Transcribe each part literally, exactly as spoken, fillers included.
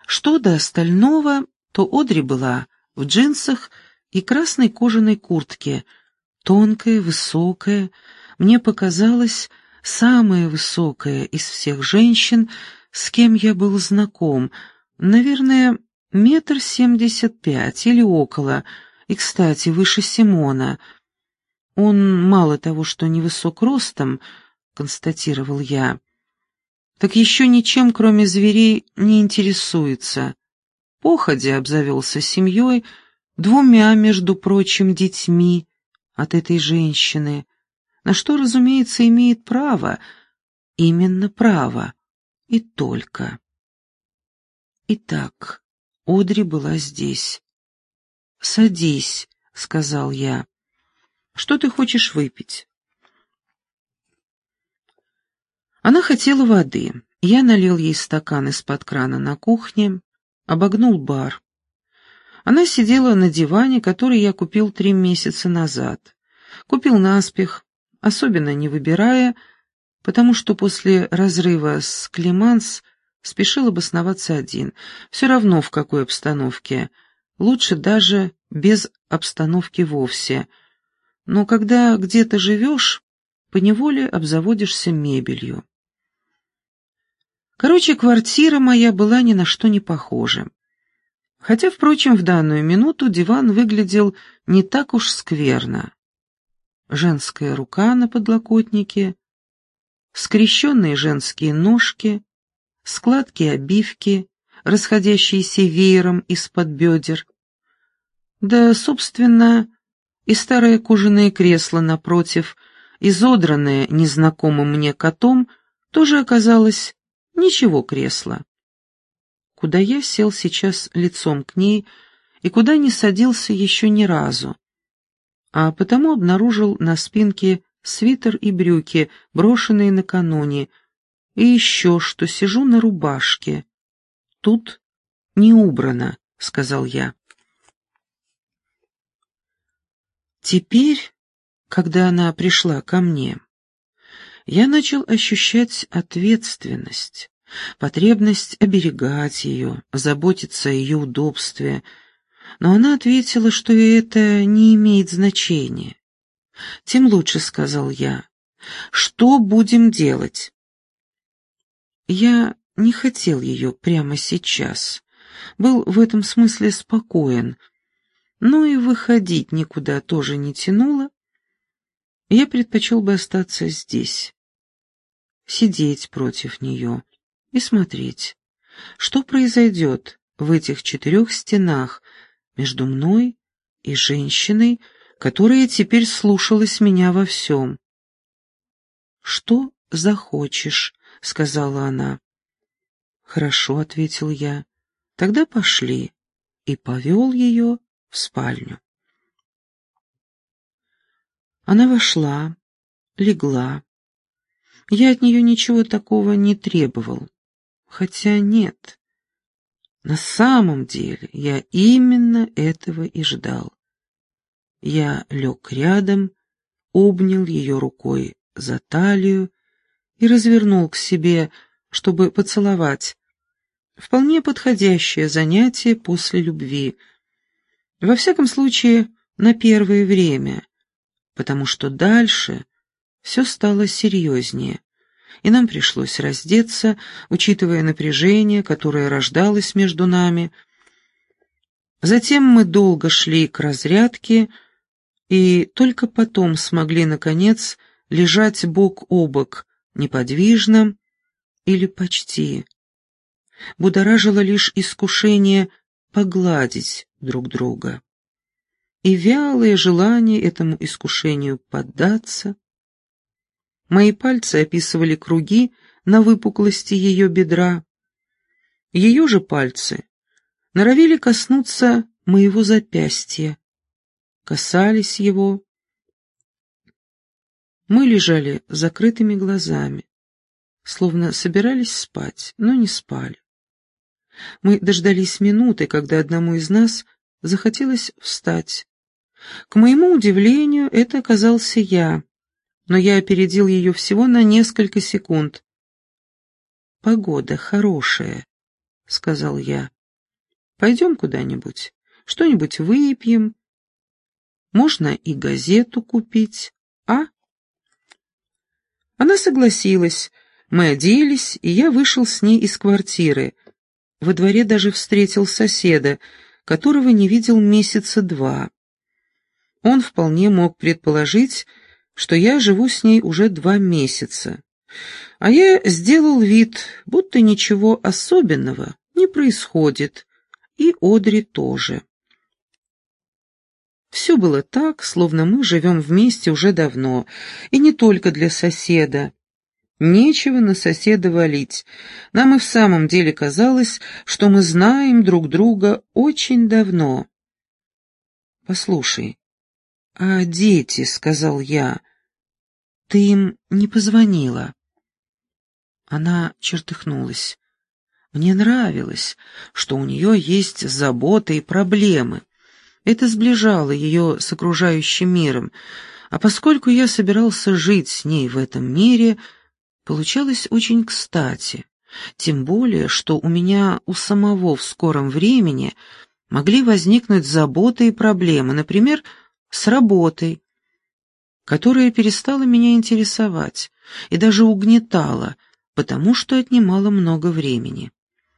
Что до остального, то Одри была в джинсах и красной кожаной куртке, тонкая, высокая, мне показалось, самая высокая из всех женщин, с кем я был знаком, наверное, метр семьдесят пять или около, и, кстати, выше Симона. Он мало того, что невысок ростом, констатировал я, так еще ничем, кроме зверей, не интересуется. Походя обзавелся семьей, двумя, между прочим, детьми от этой женщины, на что, разумеется, имеет право, именно право, и только. Итак, Одри была здесь. «Садись», — сказал я. «Что ты хочешь выпить?» Она хотела воды. Я налил ей стакан из-под крана на кухне, обогнул бар. Она сидела на диване, который я купил три месяца назад. Купил наспех, особенно не выбирая, потому что после разрыва с Клеманс спешил обосноваться один. Все равно в какой обстановке. Лучше даже без обстановки вовсе. Но когда где-то живешь, поневоле обзаводишься мебелью. Короче, квартира моя была ни на что не похожа. Хотя, впрочем, в данную минуту диван выглядел не так уж скверно. Женская рука на подлокотнике, скрещенные женские ножки, складки обивки, расходящиеся веером из-под бедер. Да, собственно, и старое кожаное кресло напротив, изодранное незнакомым мне котом, тоже оказалось ничего кресло. Куда я сел сейчас лицом к ней и куда не садился еще ни разу, а потому обнаружил на спинке свитер и брюки, брошенные накануне, и еще что сижу на рубашке. Тут не убрано, — сказал я. Теперь, когда она пришла ко мне, я начал ощущать ответственность, потребность оберегать ее, заботиться о ее удобстве, но она ответила, что это не имеет значения. «Тем лучше», — сказал я. «Что будем делать?» Я не хотел ее прямо сейчас, был в этом смысле спокоен, но и выходить никуда тоже не тянуло. Я предпочел бы остаться здесь, сидеть против нее и смотреть, что произойдет в этих четырех стенах между мной и женщиной, которая теперь слушалась меня во всем. «Что захочешь», — сказала она. «Хорошо», — ответил я, — «тогда пошли», и повел ее в спальню. Она вошла, легла. Я от нее ничего такого не требовал. Хотя нет, на самом деле я именно этого и ждал. Я лег рядом, обнял ее рукой за талию и развернул к себе, чтобы поцеловать. Вполне подходящее занятие после любви. Во всяком случае, на первое время, потому что дальше все стало серьезнее, и нам пришлось раздеться, учитывая напряжение, которое рождалось между нами. Затем мы долго шли к разрядке, и только потом смогли, наконец, лежать бок о бок, неподвижно или почти. Будоражило лишь искушение погладить друг друга и вялое желание этому искушению поддаться. Мои пальцы описывали круги на выпуклости ее бедра. Ее же пальцы норовили коснуться моего запястья, касались его. Мы лежали с закрытыми глазами, словно собирались спать, но не спали. Мы дождались минуты, когда одному из нас захотелось встать. К моему удивлению, это оказался я, но я опередил ее всего на несколько секунд. «Погода хорошая», — сказал я. Пойдем куда-нибудь, что-нибудь выпьем. Можно и газету купить, а?» Она согласилась. Мы оделись, и я вышел с ней из квартиры. Во дворе даже встретил соседа, которого не видел месяца два. Он вполне мог предположить, что я живу с ней уже два месяца. А я сделал вид, будто ничего особенного не происходит, и Одри тоже. Все было так, словно мы живем вместе уже давно, и не только для соседа. Нечего на соседа валить. Нам и в самом деле казалось, что мы знаем друг друга очень давно. «Послушай, а дети, — сказал я, — ты им не позвонила?» Она чертыхнулась. Мне нравилось, что у нее есть заботы и проблемы. Это сближало ее с окружающим миром, а поскольку я собирался жить с ней в этом мире, получалось очень кстати, тем более, что у меня у самого в скором времени могли возникнуть заботы и проблемы, например, с работой, которая перестала меня интересовать и даже угнетала, потому что отнимала много времени.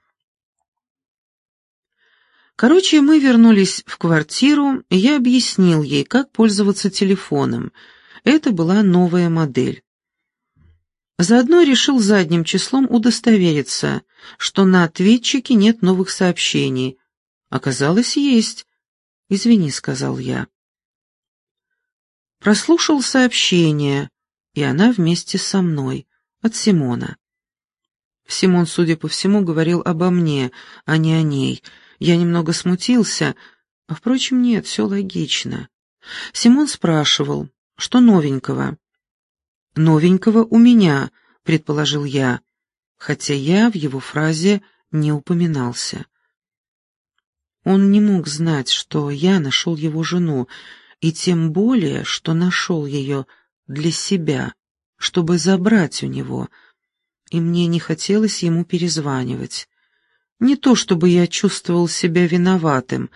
Короче, мы вернулись в квартиру, и я объяснил ей, как пользоваться телефоном. Это была новая модель. Заодно решил задним числом удостовериться, что на ответчике нет новых сообщений. Оказалось, есть. «Извини», — сказал я. Прослушал сообщение, и она вместе со мной, от Симона. Симон, судя по всему, говорил обо мне, а не о ней. Я немного смутился, а, впрочем, нет, все логично. Симон спрашивал, что новенького. «Новенького у меня», — предположил я, хотя я в его фразе не упоминался. Он не мог знать, что я нашел его жену, и тем более, что нашел ее для себя, чтобы забрать у него, и мне не хотелось ему перезванивать. Не то чтобы я чувствовал себя виноватым.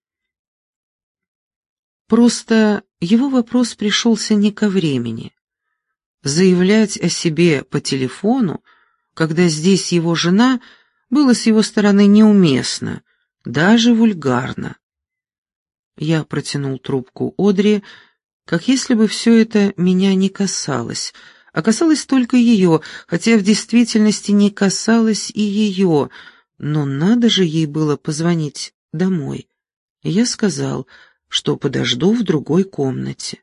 Просто его вопрос пришелся не ко времени. Заявлять о себе по телефону, когда здесь его жена, было с его стороны неуместно, даже вульгарно. Я протянул трубку Одри, как если бы все это меня не касалось, а касалось только ее, хотя в действительности не касалось и ее, но надо же ей было позвонить домой. И я сказал, что подожду в другой комнате.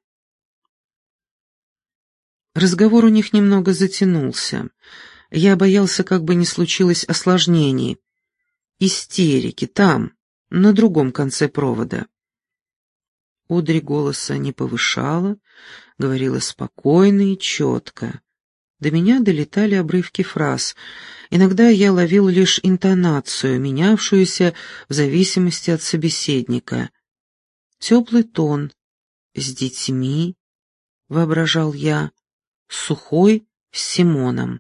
Разговор у них немного затянулся. Я боялся, как бы не случилось осложнений. Истерики там, на другом конце провода. Одри голоса не повышала, говорила спокойно и четко. До меня долетали обрывки фраз. Иногда я ловил лишь интонацию, менявшуюся в зависимости от собеседника. Теплый тон с детьми, воображал я, сухой с Симоном.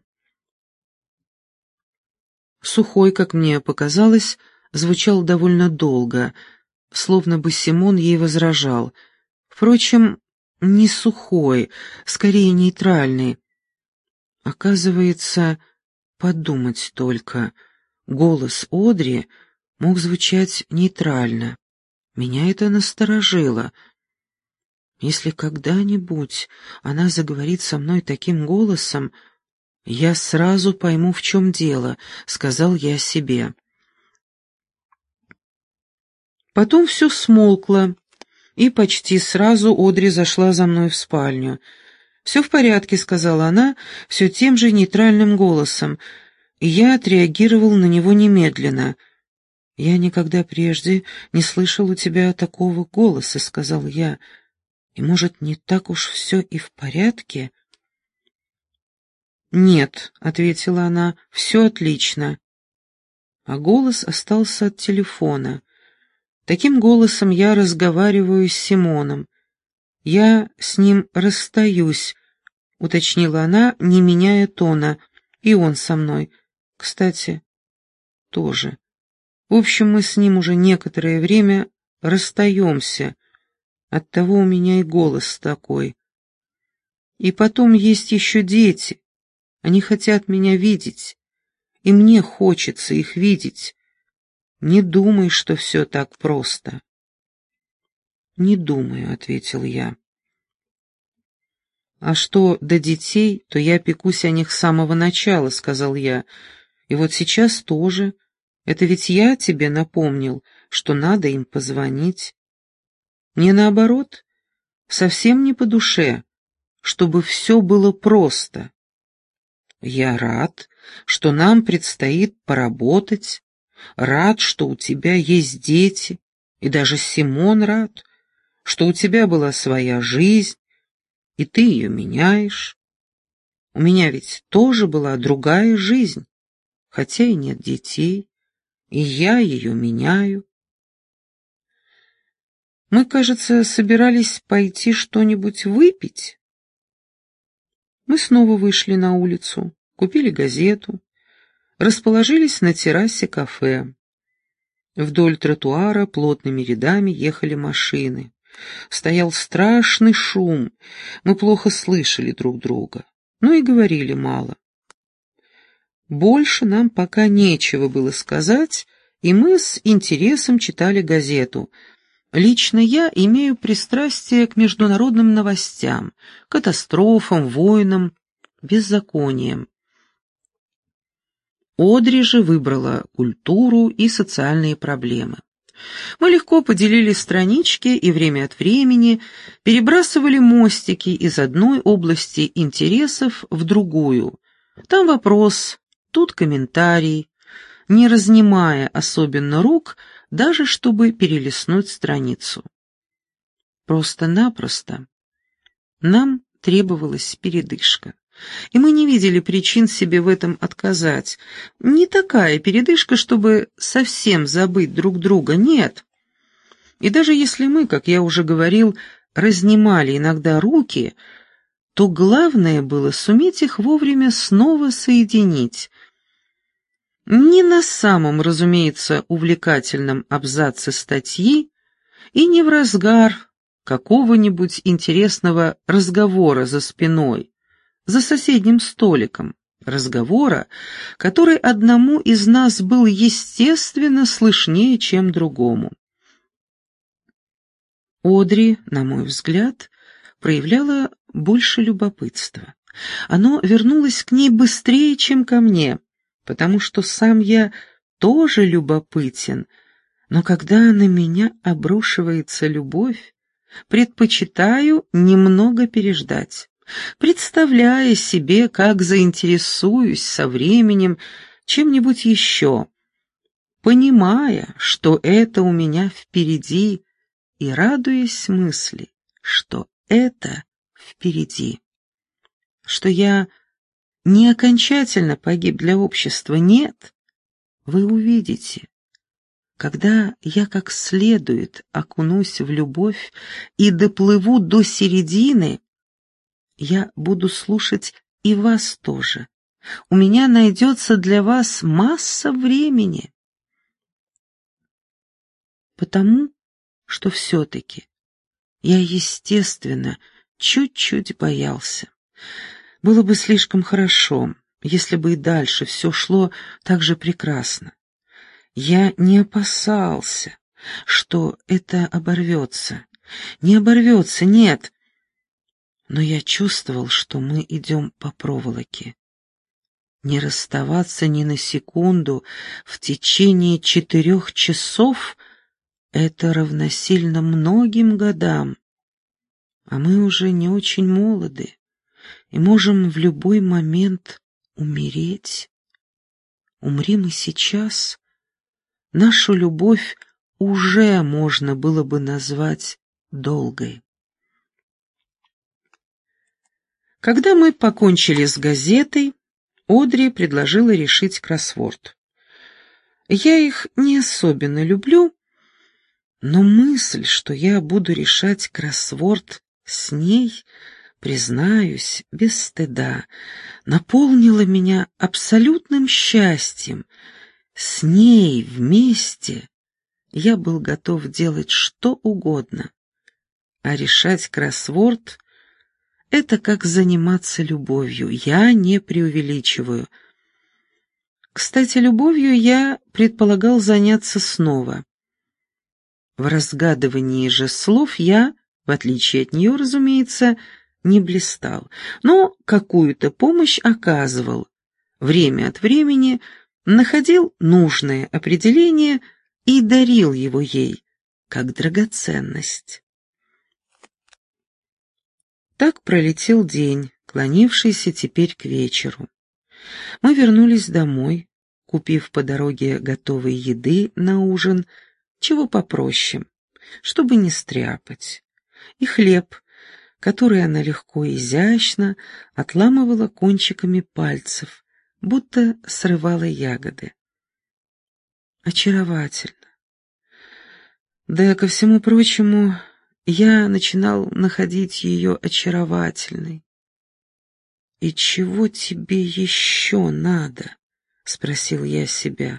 Сухой, как мне показалось, звучал довольно долго, словно бы Симон ей возражал. Впрочем, не сухой, скорее нейтральный. Оказывается, подумать только, голос Одри мог звучать нейтрально. Меня это насторожило. Если когда-нибудь она заговорит со мной таким голосом, я сразу пойму, в чем дело, — сказал я себе. Потом все смолкло, и почти сразу Одри зашла за мной в спальню. «Все в порядке», — сказала она, все тем же нейтральным голосом, и я отреагировал на него немедленно. «Я никогда прежде не слышал у тебя такого голоса», — сказал я, — «и, может, не так уж все и в порядке?» «Нет», — ответила она, — «все отлично». А голос остался от телефона. Таким голосом я разговариваю с Симоном. «Я с ним расстаюсь», — уточнила она, не меняя тона, — «и он со мной. Кстати, тоже. В общем, мы с ним уже некоторое время расстаемся, оттого у меня и голос такой. И потом есть еще дети, они хотят меня видеть, и мне хочется их видеть. Не думай, что все так просто. «Не думаю», — ответил я. «А что до детей, то я пекусь о них с самого начала», — сказал я. «И вот сейчас тоже. Это ведь я тебе напомнил, что надо им позвонить. Мне наоборот, совсем не по душе, чтобы все было просто. Я рад, что нам предстоит поработать, рад, что у тебя есть дети, и даже Симон рад, что у тебя была своя жизнь, и ты ее меняешь. У меня ведь тоже была другая жизнь, хотя и нет детей, и я ее меняю. Мы, кажется, собирались пойти что-нибудь выпить. Мы снова вышли на улицу, купили газету, расположились на террасе кафе. Вдоль тротуара плотными рядами ехали машины. Стоял страшный шум, мы плохо слышали друг друга, но и говорили мало. Больше нам пока нечего было сказать, и мы с интересом читали газету. Лично я имею пристрастие к международным новостям, катастрофам, войнам, беззакониям. Одри же выбрала культуру и социальные проблемы. Мы легко поделили странички и время от времени перебрасывали мостики из одной области интересов в другую. Там вопрос, тут комментарий, не разнимая особенно рук, даже чтобы перелистнуть страницу. Просто-напросто нам требовалась передышка, и мы не видели причин себе в этом отказать. Не такая передышка, чтобы совсем забыть друг друга, нет. И даже если мы, как я уже говорил, разнимали иногда руки, то главное было суметь их вовремя снова соединить. Не на самом, разумеется, увлекательном абзаце статьи и не в разгар какого-нибудь интересного разговора за спиной, за соседним столиком, разговора, который одному из нас был естественно слышнее, чем другому. Одри, на мой взгляд, проявляла больше любопытства. Оно вернулось к ней быстрее, чем ко мне, потому что сам я тоже любопытен, но когда на меня обрушивается любовь, предпочитаю немного переждать, представляя себе, как заинтересуюсь со временем чем-нибудь еще, понимая, что это у меня впереди, и радуясь мысли, что это впереди, что я не окончательно погиб для общества, нет, вы увидите. Когда я как следует окунусь в любовь и доплыву до середины, я буду слушать и вас тоже. У меня найдется для вас масса времени. Потому что все-таки я, естественно, чуть-чуть боялся. Было бы слишком хорошо, если бы и дальше все шло так же прекрасно. Я не опасался, что это оборвется. Не оборвется, нет. Но я чувствовал, что мы идем по проволоке. Не расставаться ни на секунду в течение четырех часов — это равносильно многим годам. А мы уже не очень молоды и можем в любой момент умереть. Умри мы сейчас, нашу любовь уже можно было бы назвать долгой. Когда мы покончили с газетой, Одри предложила решить кроссворд. Я их не особенно люблю, но мысль, что я буду решать кроссворд с ней, признаюсь, без стыда, наполнила меня абсолютным счастьем, С ней вместе я был готов делать что угодно, а решать кроссворд — это как заниматься любовью, я не преувеличиваю. Кстати, любовью я предполагал заняться снова. В разгадывании же слов я, в отличие от нее, разумеется, не блистал, но какую-то помощь оказывал. Время от времени находил нужное определение и дарил его ей, как драгоценность. Так пролетел день, клонившийся теперь к вечеру. Мы вернулись домой, купив по дороге готовой еды на ужин, чего попроще, чтобы не стряпать, и хлеб, который она легко и изящно отламывала кончиками пальцев, будто срывала ягоды. Очаровательно. Да, ко всему прочему, я начинал находить ее очаровательной. «И чего тебе еще надо?» — спросил я себя.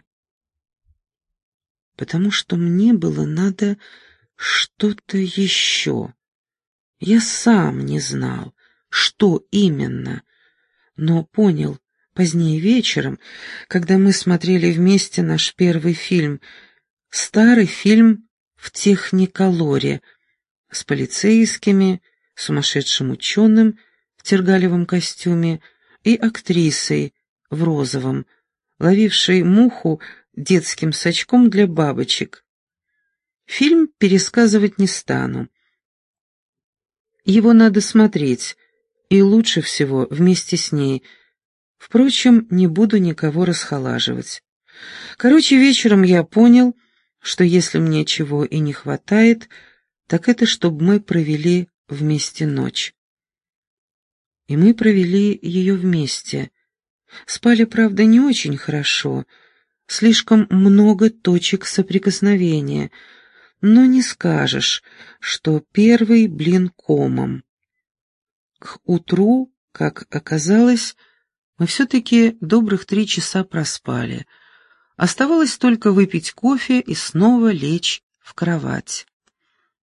Потому что мне было надо что-то еще. Я сам не знал, что именно, но понял позднее вечером, когда мы смотрели вместе наш первый фильм, старый фильм в техниколоре, с полицейскими, сумасшедшим ученым в тергалевом костюме и актрисой в розовом, ловившей муху детским сачком для бабочек. Фильм пересказывать не стану. Его надо смотреть, и лучше всего вместе с ней. Впрочем, не буду никого расхолаживать. Короче, вечером я понял, что если мне чего и не хватает, так это чтобы мы провели вместе ночь. И мы провели ее вместе. Спали, правда, не очень хорошо, слишком много точек соприкосновения, но не скажешь, что первый блин комом. К утру, как оказалось, мы все-таки добрых три часа проспали. Оставалось только выпить кофе и снова лечь в кровать.